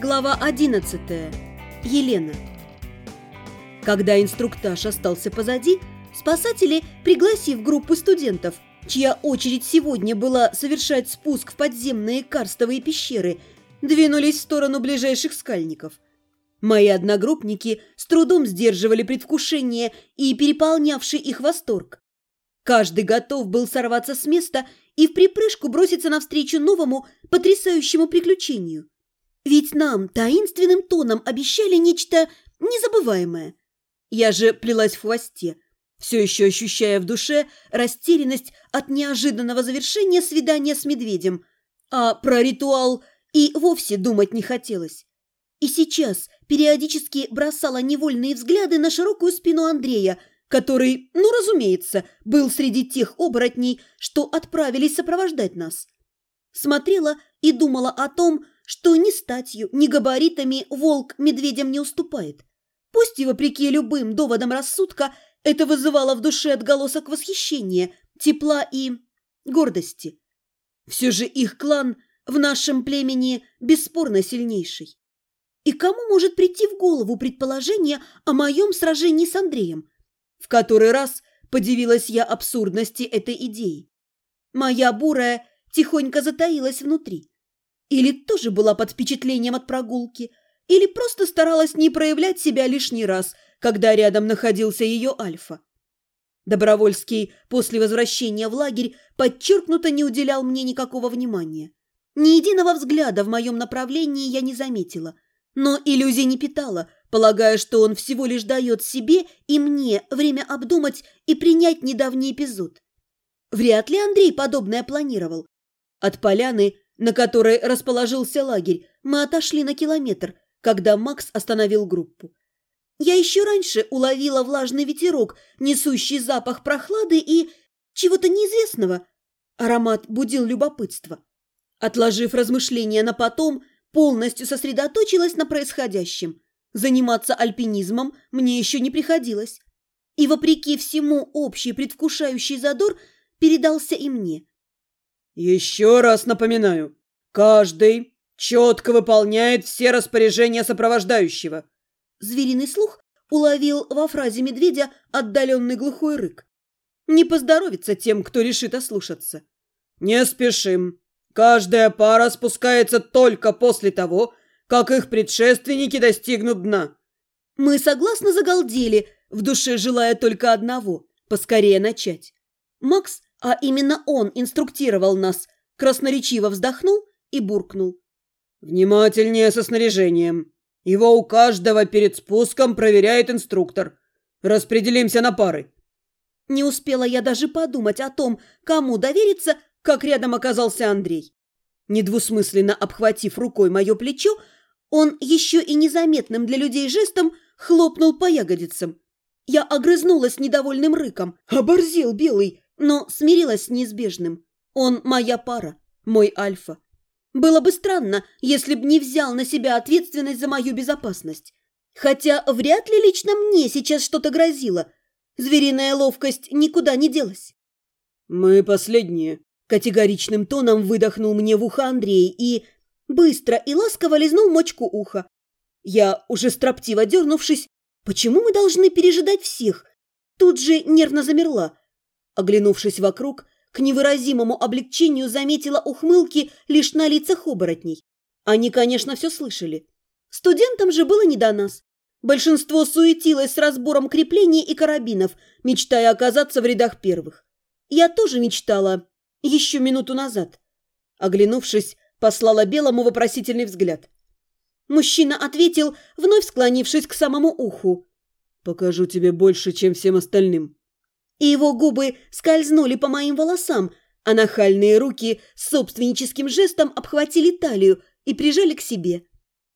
Глава 11. Елена. Когда инструктаж остался позади, спасатели, пригласив группу студентов, чья очередь сегодня была совершать спуск в подземные карстовые пещеры, двинулись в сторону ближайших скальников. Мои одногруппники с трудом сдерживали предвкушение и переполнявший их восторг. Каждый готов был сорваться с места и вприпрыжку броситься навстречу новому потрясающему приключению. Ведь нам таинственным тоном обещали нечто незабываемое. Я же плелась в хвосте, все еще ощущая в душе растерянность от неожиданного завершения свидания с медведем, а про ритуал и вовсе думать не хотелось. И сейчас периодически бросала невольные взгляды на широкую спину Андрея, который, разумеется, был среди тех оборотней, что отправились сопровождать нас. Смотрела и думала о том, что ни статью, ни габаритами волк медведям не уступает. Пусть и вопреки любым доводам рассудка это вызывало в душе отголосок восхищения, тепла и гордости. Все же их клан в нашем племени бесспорно сильнейший. И кому может прийти в голову предположение о моем сражении с Андреем? В который раз подивилась я абсурдности этой идеи. Моя бурая тихонько затаилась внутри. Или тоже была под впечатлением от прогулки, или просто старалась не проявлять себя лишний раз, когда рядом находился ее альфа. Добровольский после возвращения в лагерь подчеркнуто не уделял мне никакого внимания. Ни единого взгляда в моем направлении я не заметила, но иллюзий не питала, полагая, что он всего лишь дает себе и мне время обдумать и принять недавний эпизод. Вряд ли Андрей подобное планировал. От поляны, на которой расположился лагерь, мы отошли на километр, когда Макс остановил группу. Я еще раньше уловила влажный ветерок, несущий запах прохлады и чего-то неизвестного. Аромат будил любопытство. Отложив размышления на потом, полностью сосредоточилась на происходящем. Заниматься альпинизмом мне еще не приходилось. И вопреки всему общий предвкушающий задор передался и мне. Еще раз напоминаю, каждый четко выполняет все распоряжения сопровождающего. Звериный слух уловил во фразе медведя отдаленный глухой рык. Не поздоровится тем, кто решит ослушаться. Не спешим. Каждая пара спускается только после того, как их предшественники достигнут дна. Мы согласно загалдели, в душе желая только одного – поскорее начать. Макс, а именно он инструктировал нас, красноречиво вздохнул и буркнул. Внимательнее со снаряжением. Его у каждого перед спуском проверяет инструктор. Распределимся на пары. Не успела я даже подумать о том, кому довериться, как рядом оказался Андрей. Недвусмысленно обхватив рукой мое плечо, он еще и незаметным для людей жестом хлопнул по ягодицам. Я огрызнулась недовольным рыком. Оборзел белый, но смирилась с неизбежным. Он моя пара, мой альфа. Было бы странно, если б не взял на себя ответственность за мою безопасность. Хотя вряд ли лично мне сейчас что-то грозило. Звериная ловкость никуда не делась. «Мы последние», – категоричным тоном выдохнул мне в ухо Андрей и быстро и ласково лизнул мочку уха. Я, уже строптиво дернувшись, почему мы должны пережидать всех, тут же нервно замерла. Оглянувшись вокруг, к невыразимому облегчению заметила ухмылки лишь на лицах оборотней. Они, конечно, все слышали. Студентам же было не до нас. Большинство суетилось с разбором креплений и карабинов, мечтая оказаться в рядах первых. Я тоже мечтала еще минуту назад. Оглянувшись, послала Белому вопросительный взгляд. Мужчина ответил, вновь склонившись к самому уху. «Покажу тебе больше, чем всем остальным». И его губы скользнули по моим волосам, а нахальные руки с собственническим жестом обхватили талию и прижали к себе.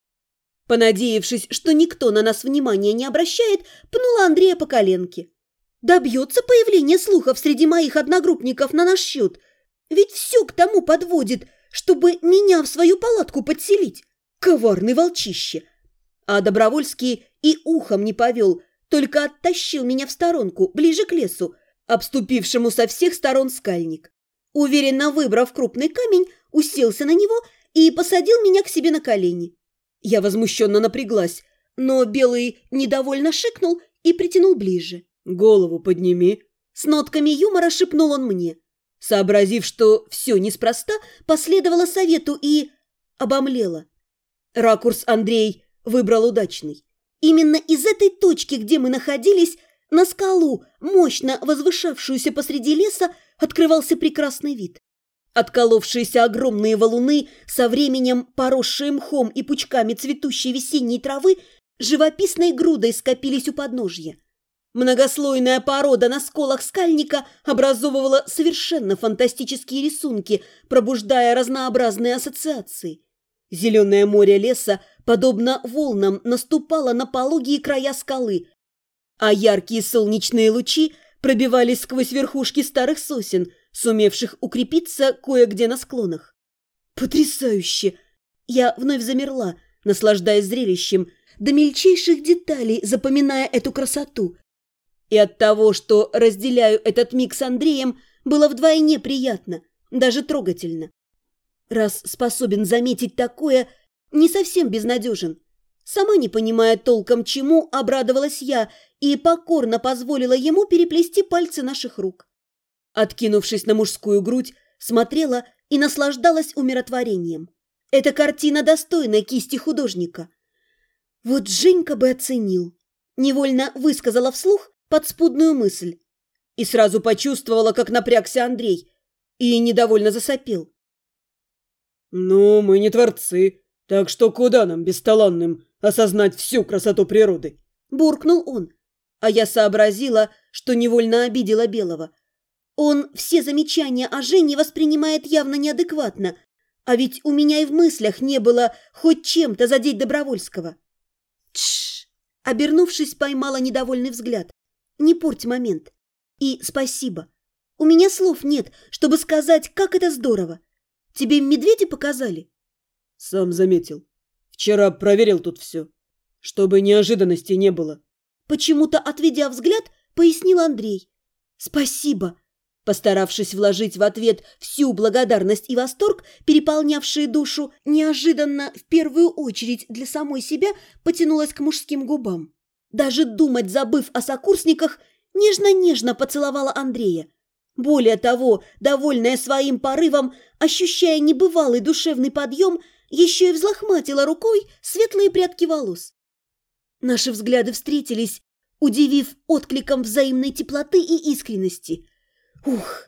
Понадеявшись, что никто на нас внимания не обращает, пнула Андрея по коленке. Добьется появления слухов среди моих одногруппников на наш счет. Ведь все к тому подводит, чтобы меня в свою палатку подселить. Коварный волчище. А Добровольский и ухом не повел, только оттащил меня в сторонку, ближе к лесу, обступившему со всех сторон скальник. Уверенно выбрав крупный камень, уселся на него и посадил меня к себе на колени. Я возмущенно напряглась, но Белый недовольно шикнул и притянул ближе. «Голову подними!» С нотками юмора шепнул он мне. Сообразив, что все неспроста, последовала совету и обомлела. Ракурс Андрей выбрал удачный. Именно из этой точки, где мы находились, на скалу, мощно возвышавшуюся посреди леса, открывался прекрасный вид. Отколовшиеся огромные валуны, со временем поросшие мхом и пучками цветущей весенней травы, живописной грудой скопились у подножья. Многослойная порода на сколах скальника образовывала совершенно фантастические рисунки, пробуждая разнообразные ассоциации. Зеленое море леса, подобно волнам, наступало на пологие края скалы, а яркие солнечные лучи пробивались сквозь верхушки старых сосен, сумевших укрепиться кое-где на склонах. Потрясающе! Я вновь замерла, наслаждаясь зрелищем, до мельчайших деталей запоминая эту красоту. И от того, что разделяю этот миг с Андреем, было вдвойне приятно, даже трогательно. Раз способен заметить такое, не совсем безнадежен. Сама не понимая толком чему, обрадовалась я и покорно позволила ему переплести пальцы наших рук. Откинувшись на мужскую грудь, смотрела и наслаждалась умиротворением. Эта картина достойна кисти художника. Вот Женька бы оценил. Невольно высказала вслух подспудную мысль. И сразу почувствовала, как напрягся Андрей, и недовольно засопел. «Ну, мы не творцы, так что куда нам, бесталанным, осознать всю красоту природы?» Буркнул он, а я сообразила, что невольно обидела Белого. Он все замечания о Жене воспринимает явно неадекватно, а ведь у меня и в мыслях не было хоть чем-то задеть Добровольского. Тш! Обернувшись, поймала недовольный взгляд. Не порть момент. И спасибо. У меня слов нет, чтобы сказать, как это здорово. Тебе медведи показали? Сам заметил. Вчера проверил тут все, чтобы неожиданностей не было. Почему-то, отведя взгляд, пояснил Андрей. Спасибо. Постаравшись вложить в ответ всю благодарность и восторг, переполнявшие душу, неожиданно, в первую очередь для самой себя, потянулась к мужским губам. Даже думать, забыв о сокурсниках, нежно-нежно поцеловала Андрея. Более того, довольная своим порывом, ощущая небывалый душевный подъем, еще и взлохматила рукой светлые прядки волос. Наши взгляды встретились, удивив откликом взаимной теплоты и искренности. Ух!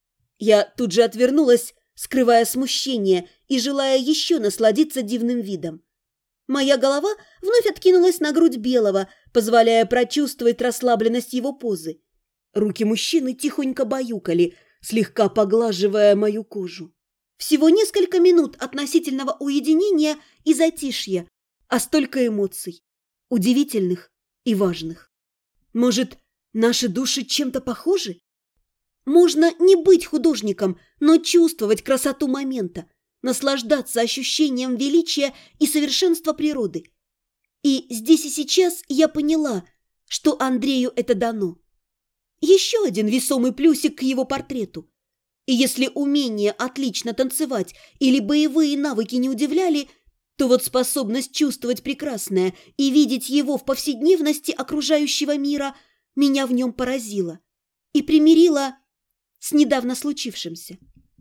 Я тут же отвернулась, скрывая смущение и желая еще насладиться дивным видом. Моя голова вновь откинулась на грудь Белого, позволяя прочувствовать расслабленность его позы. Руки мужчины тихонько баюкали, слегка поглаживая мою кожу. Всего несколько минут относительного уединения и затишья, а столько эмоций, удивительных и важных. Может, наши души чем-то похожи? Можно не быть художником, но чувствовать красоту момента, наслаждаться ощущением величия и совершенства природы. И здесь и сейчас я поняла, что Андрею это дано. Еще один весомый плюсик к его портрету. И если умение отлично танцевать или боевые навыки не удивляли, то вот способность чувствовать прекрасное и видеть его в повседневности окружающего мира меня в нем поразила и примирила с недавно случившимся.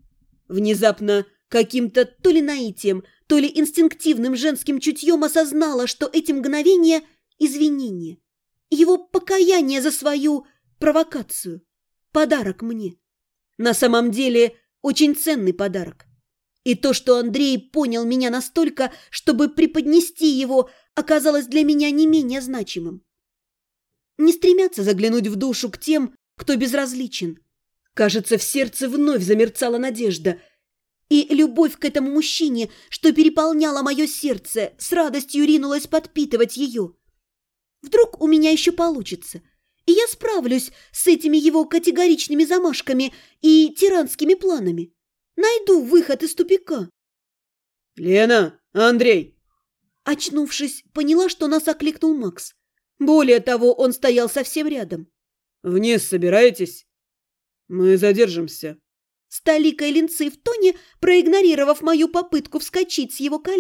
Внезапно каким-то то ли наитием, то ли инстинктивным женским чутьем осознала, что эти мгновения – извинения, его покаяние за свою провокацию, подарок мне. На самом деле очень ценный подарок. И то, что Андрей понял меня настолько, чтобы преподнести его, оказалось для меня не менее значимым. Не стремятся заглянуть в душу к тем, кто безразличен. Кажется, в сердце вновь замерцала надежда. И любовь к этому мужчине, что переполняла мое сердце, с радостью ринулась подпитывать ее. Вдруг у меня еще получится, и я справлюсь с этими его категоричными замашками и тиранскими планами. Найду выход из тупика. «Лена! Андрей!» Очнувшись, поняла, что нас окликнул Макс. Более того, он стоял совсем рядом. «Вниз собираетесь? Мы задержимся». С толикой линцы в тоне, проигнорировав мою попытку вскочить с его колен,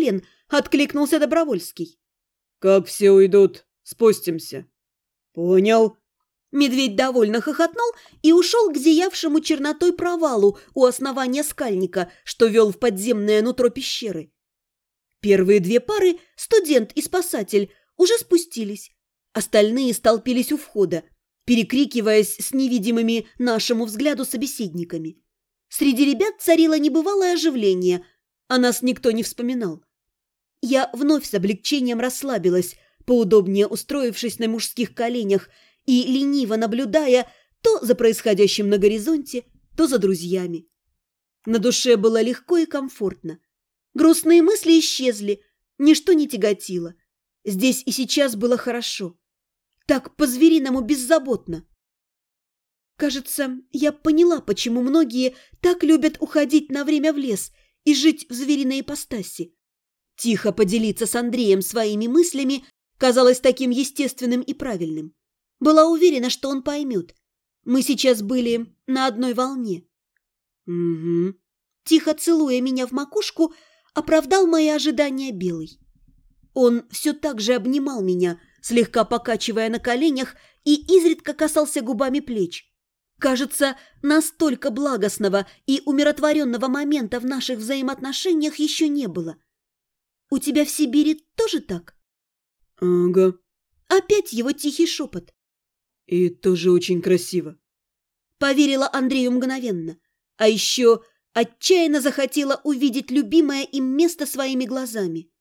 – откликнулся Добровольский. «Как все уйдут, спустимся». «Понял». Медведь довольно хохотнул и ушел к зиявшему чернотой провалу у основания скальника, что вел в подземное нутро пещеры. Первые две пары, студент и спасатель, уже спустились. Остальные столпились у входа, перекрикиваясь с невидимыми нашему взгляду собеседниками. Среди ребят царило небывалое оживление, а нас никто не вспоминал. Я вновь с облегчением расслабилась, поудобнее устроившись на мужских коленях и лениво наблюдая то за происходящим на горизонте, то за друзьями. На душе было легко и комфортно. Грустные мысли исчезли, ничто не тяготило. Здесь и сейчас было хорошо. Так по-звериному беззаботно. Кажется, я поняла, почему многие так любят уходить на время в лес и жить в звериной ипостаси. Тихо поделиться с Андреем своими мыслями казалось таким естественным и правильным. Была уверена, что он поймет. Мы сейчас были на одной волне. «Угу». Тихо целуя меня в макушку, оправдал мои ожидания Белый. Он все так же обнимал меня, слегка покачивая на коленях, и изредка касался губами плеч. Кажется, настолько благостного и умиротворенного момента в наших взаимоотношениях еще не было. У тебя в Сибири тоже так? «Ага». Опять его тихий шепот. «И тоже очень красиво». Поверила Андрею мгновенно. А еще отчаянно захотела увидеть любимое им место своими глазами.